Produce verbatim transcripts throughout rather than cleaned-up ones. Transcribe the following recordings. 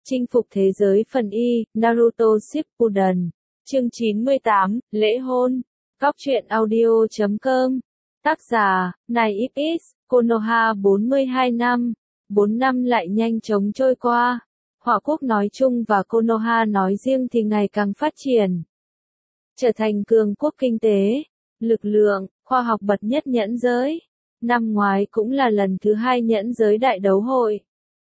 Chinh phục thế giới phần Y, Naruto Shippuden. Chương chín mươi tám, lễ hôn. Cóc truyện audio chấm com. Tác giả, này ích ích, Konoha bốn mươi hai năm. bốn năm lại nhanh chóng trôi qua. Hỏa quốc nói chung và Konoha nói riêng thì ngày càng phát triển. Trở thành cường quốc kinh tế, lực lượng, khoa học bậc nhất nhẫn giới. Năm ngoái cũng là lần thứ hai nhẫn giới đại đấu hội.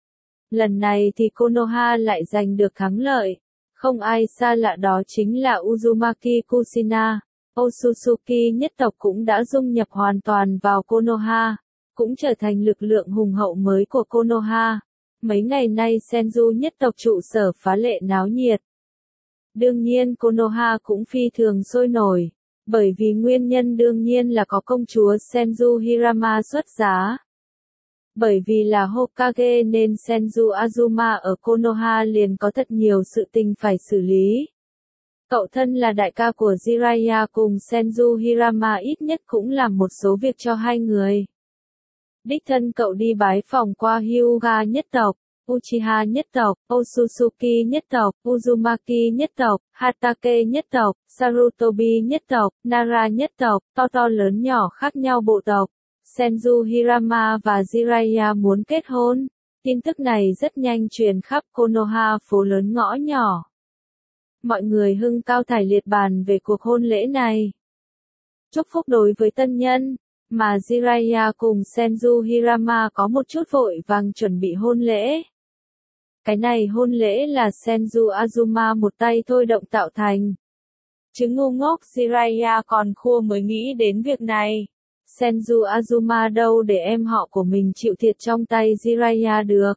Lần này thì Konoha lại giành được thắng lợi. Không ai xa lạ đó chính là Uzumaki Kushina. Otsutsuki nhất tộc cũng đã dung nhập hoàn toàn vào Konoha, cũng trở thành lực lượng hùng hậu mới của Konoha. Mấy ngày nay Senju nhất tộc trụ sở phá lệ náo nhiệt. Đương nhiên Konoha cũng phi thường sôi nổi, bởi vì nguyên nhân đương nhiên là có công chúa Senju Hirama xuất giá. Bởi vì là Hokage nên Senju Azuma ở Konoha liền có thật nhiều sự tình phải xử lý. Cậu thân là đại ca của Jiraiya cùng Senju Hirama ít nhất cũng làm một số việc cho hai người. Đích thân cậu đi bái phỏng qua Hyuga nhất tộc, Uchiha nhất tộc, Otsutsuki nhất tộc, Uzumaki nhất tộc, Hatake nhất tộc, Sarutobi nhất tộc, Nara nhất tộc, to to lớn nhỏ khác nhau bộ tộc. Senju Hirama và Jiraiya muốn kết hôn. Tin tức này rất nhanh truyền khắp Konoha phố lớn ngõ nhỏ. Mọi người hưng cao thải liệt bàn về cuộc hôn lễ này. Chúc phúc đối với tân nhân, mà Jiraiya cùng Senju Hirama có một chút vội vàng chuẩn bị hôn lễ. Cái này hôn lễ là Senju Azuma một tay thôi động tạo thành. Chứ ngu ngốc Jiraiya còn khua mới nghĩ đến việc này. Senju Azuma đâu để em họ của mình chịu thiệt trong tay Jiraiya được.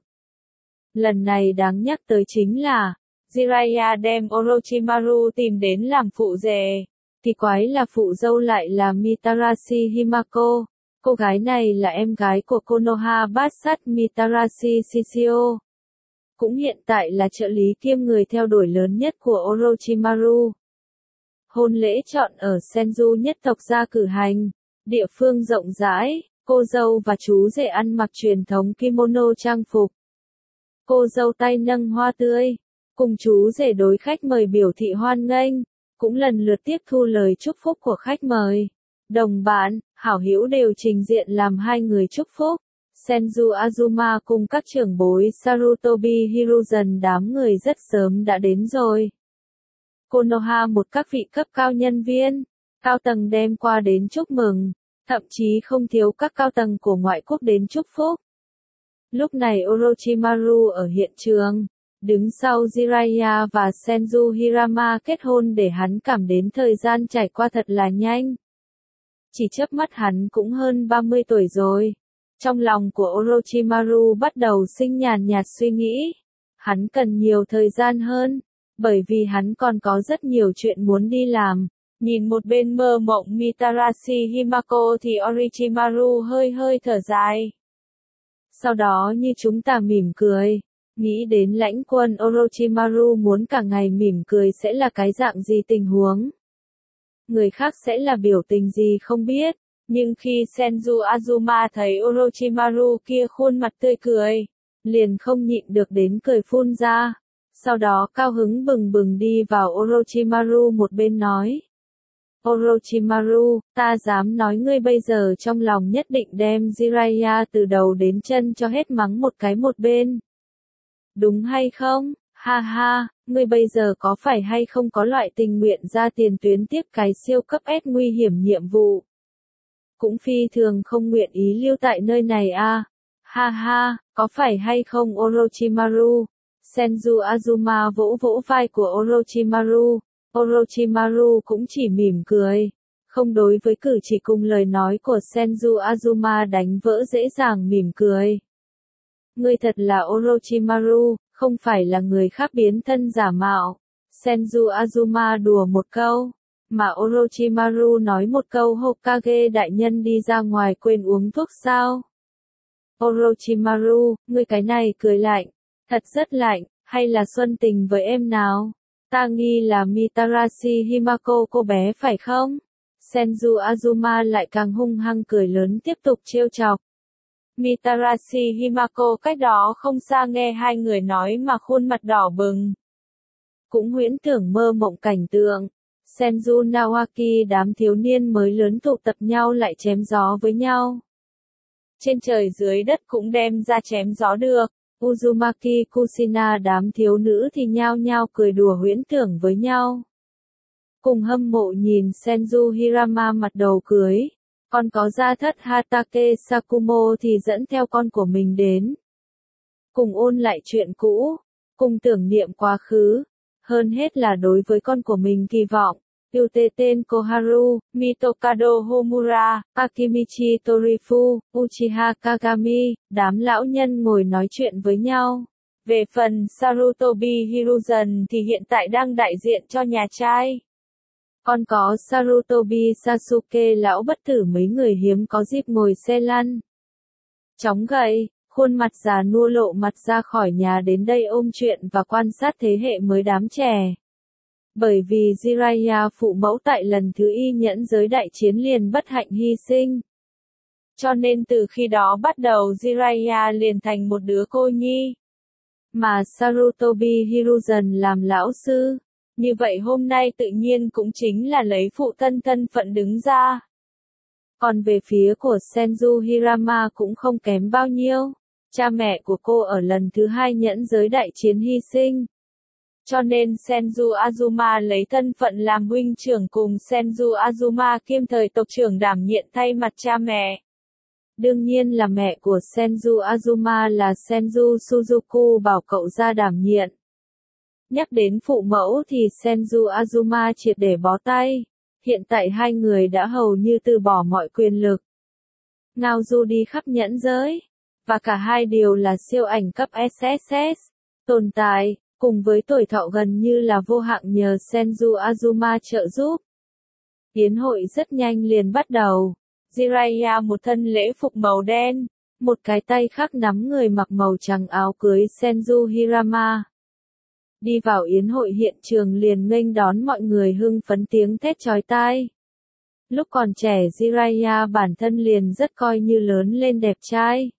Lần này đáng nhắc tới chính là, Jiraiya đem Orochimaru tìm đến làm phụ rể. Thì quái là phụ dâu lại là Mitarashi Himako. Cô gái này là em gái của Konoha bát sát Mitarashi Shishio. Cũng hiện tại là trợ lý kiêm người theo đuổi lớn nhất của Orochimaru. Hôn lễ chọn ở Senju nhất tộc gia cử hành. Địa phương rộng rãi, cô dâu và chú rể ăn mặc truyền thống kimono trang phục. Cô dâu tay nâng hoa tươi, cùng chú rể đối khách mời biểu thị hoan nghênh, cũng lần lượt tiếp thu lời chúc phúc của khách mời. Đồng bạn, hảo hữu đều trình diện làm hai người chúc phúc. Senju Azuma cùng các trưởng bối Sarutobi Hiruzen đám người rất sớm đã đến rồi. Konoha một các vị cấp cao nhân viên, cao tầng đem qua đến chúc mừng. Thậm chí không thiếu các cao tầng của ngoại quốc đến chúc phúc. Lúc này Orochimaru ở hiện trường, đứng sau Jiraiya và Senju Hirama kết hôn để hắn cảm đến thời gian trải qua thật là nhanh. Chỉ chớp mắt hắn cũng hơn ba mươi tuổi rồi. Trong lòng của Orochimaru bắt đầu sinh nhàn nhạt suy nghĩ. Hắn cần nhiều thời gian hơn, bởi vì hắn còn có rất nhiều chuyện muốn đi làm. Nhìn một bên mơ mộng Mitarashi Himako thì Orochimaru hơi hơi thở dài. Sau đó như chúng ta mỉm cười. Nghĩ đến lãnh quân Orochimaru muốn cả ngày mỉm cười sẽ là cái dạng gì tình huống. Người khác sẽ là biểu tình gì không biết. Nhưng khi Senju Azuma thấy Orochimaru kia khuôn mặt tươi cười, liền không nhịn được đến cười phun ra. Sau đó cao hứng bừng bừng đi vào Orochimaru một bên nói. Orochimaru, ta dám nói ngươi bây giờ trong lòng nhất định đem Jiraiya từ đầu đến chân cho hết mắng một cái một bên. Đúng hay không? Ha ha, ngươi bây giờ có phải hay không có loại tình nguyện ra tiền tuyến tiếp cái siêu cấp S nguy hiểm nhiệm vụ? Cũng phi thường không nguyện ý lưu tại nơi này à? Ha ha, có phải hay không Orochimaru? Senju Azuma vỗ vỗ vai của Orochimaru. Orochimaru cũng chỉ mỉm cười, không đối với cử chỉ cùng lời nói của Senju Azuma đánh vỡ dễ dàng mỉm cười. Ngươi thật là Orochimaru, không phải là người khác biến thân giả mạo. Senju Azuma đùa một câu, mà Orochimaru nói một câu Hokage đại nhân đi ra ngoài quên uống thuốc sao? Orochimaru, ngươi cái này cười lạnh, thật rất lạnh, hay là xuân tình với em nào? Ta nghi là Mitarashi Himako cô bé phải không? Senju Azuma lại càng hung hăng cười lớn tiếp tục trêu chọc. Mitarashi Himako cách đó không xa nghe hai người nói mà khuôn mặt đỏ bừng. Cũng huyễn tưởng mơ mộng cảnh tượng. Senju Nawaki đám thiếu niên mới lớn tụ tập nhau lại chém gió với nhau. Trên trời dưới đất cũng đem ra chém gió được. Uzumaki Kushina đám thiếu nữ thì nhao nhao cười đùa huyễn tưởng với nhau. Cùng hâm mộ nhìn Senju Hirama mặt đầu cưới. Còn có gia thất Hatake Sakumo thì dẫn theo con của mình đến. Cùng ôn lại chuyện cũ. Cùng tưởng niệm quá khứ. Hơn hết là đối với con của mình kỳ vọng. Yuteten Koharu, Mitokado Homura, Akimichi Torifu, Uchiha Kagami, đám lão nhân ngồi nói chuyện với nhau. Về phần Sarutobi Hiruzen thì hiện tại đang đại diện cho nhà trai. Còn có Sarutobi Sasuke lão bất tử mấy người hiếm có dịp ngồi xe lăn. Chóng gậy, khuôn mặt già nua lộ mặt ra khỏi nhà đến đây ôm chuyện và quan sát thế hệ mới đám trẻ. Bởi vì Jiraiya phụ mẫu tại lần thứ y nhẫn giới đại chiến liền bất hạnh hy sinh. Cho nên từ khi đó bắt đầu Jiraiya liền thành một đứa cô nhi. Mà Sarutobi Hiruzen làm lão sư. Như vậy hôm nay tự nhiên cũng chính là lấy phụ thân thân phận đứng ra. Còn về phía của Senju Hirama cũng không kém bao nhiêu. Cha mẹ của cô ở lần thứ hai nhẫn giới đại chiến hy sinh. Cho nên Senju Azuma lấy thân phận làm huynh trưởng cùng Senju Azuma kiêm thời tộc trưởng đảm nhiệm thay mặt cha mẹ. Đương nhiên là mẹ của Senju Azuma là Senju Suzuku bảo cậu ra đảm nhiệm. Nhắc đến phụ mẫu thì Senju Azuma triệt để bó tay. Hiện tại hai người đã hầu như từ bỏ mọi quyền lực. Ngao du đi khắp nhẫn giới. Và cả hai đều là siêu ảnh cấp ét ét ét. Tồn tại, cùng với tuổi thọ gần như là vô hạn nhờ Senju Azuma trợ giúp. Yến hội rất nhanh liền bắt đầu. Jiraiya một thân lễ phục màu đen. Một cái tay khác nắm người mặc màu trắng áo cưới Senju Hirama. Đi vào yến hội hiện trường liền nghênh đón mọi người hưng phấn tiếng thét chói tai. Lúc còn trẻ Jiraiya bản thân liền rất coi như lớn lên đẹp trai.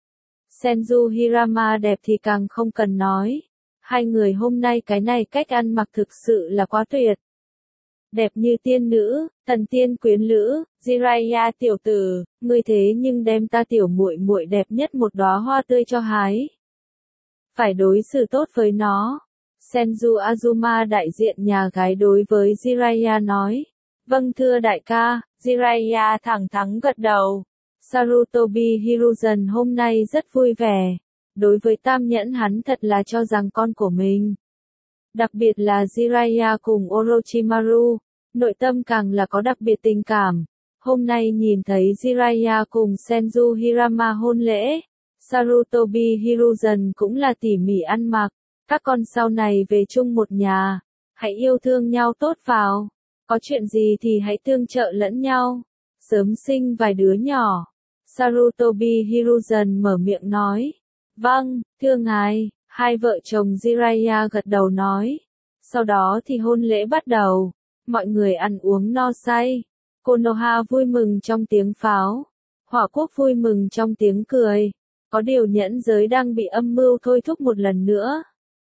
Senju Hirama đẹp thì càng không cần nói. Hai người hôm nay cái này cách ăn mặc thực sự là quá tuyệt. Đẹp như tiên nữ, thần tiên quyến lữ, Jiraiya tiểu tử, ngươi thế nhưng đem ta tiểu muội muội đẹp nhất một đóa hoa tươi cho hái. Phải đối xử tốt với nó. Senju Azuma đại diện nhà gái đối với Jiraiya nói. Vâng thưa đại ca, Jiraiya thẳng thắn gật đầu. Sarutobi Hiruzen hôm nay rất vui vẻ. Đối với tam nhẫn hắn thật là cho rằng con của mình. Đặc biệt là Jiraiya cùng Orochimaru, nội tâm càng là có đặc biệt tình cảm. Hôm nay nhìn thấy Jiraiya cùng Senju Hirama hôn lễ, Sarutobi Hiruzen cũng là tỉ mỉ ăn mặc. Các con sau này về chung một nhà, hãy yêu thương nhau tốt vào. Có chuyện gì thì hãy tương trợ lẫn nhau. Sớm sinh vài đứa nhỏ. Sarutobi Hiruzen mở miệng nói. Vâng, thưa ngài, hai vợ chồng Jiraiya gật đầu nói. Sau đó thì hôn lễ bắt đầu. Mọi người ăn uống no say. Konoha vui mừng trong tiếng pháo. Hỏa quốc vui mừng trong tiếng cười. Có điều nhẫn giới đang bị âm mưu thôi thúc một lần nữa.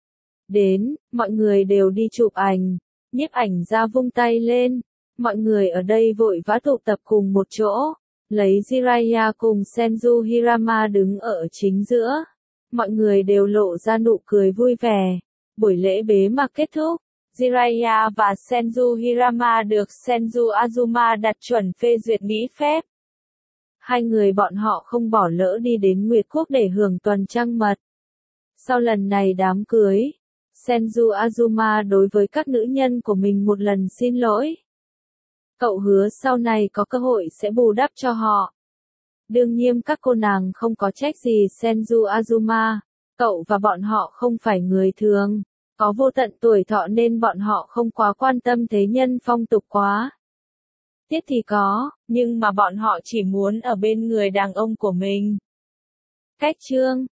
Đến, mọi người đều đi chụp ảnh. Nhiếp ảnh ra vung tay lên. Mọi người ở đây vội vã tụ tập cùng một chỗ. Lấy Jiraiya cùng Senju Hirama đứng ở chính giữa. Mọi người đều lộ ra nụ cười vui vẻ. Buổi lễ bế mạc kết thúc. Jiraiya và Senju Hirama được Senju Azuma đặt chuẩn phê duyệt nghỉ phép. Hai người bọn họ không bỏ lỡ đi đến Nguyệt Quốc để hưởng tuần trăng mật. Sau lần này đám cưới, Senju Azuma đối với các nữ nhân của mình một lần xin lỗi. Cậu hứa sau này có cơ hội sẽ bù đắp cho họ. Đương nhiên các cô nàng không có trách gì Senju Azuma. Cậu và bọn họ không phải người thường. Có vô tận tuổi thọ nên bọn họ không quá quan tâm thế nhân phong tục quá. Tiết thì có, nhưng mà bọn họ chỉ muốn ở bên người đàn ông của mình. Cách chương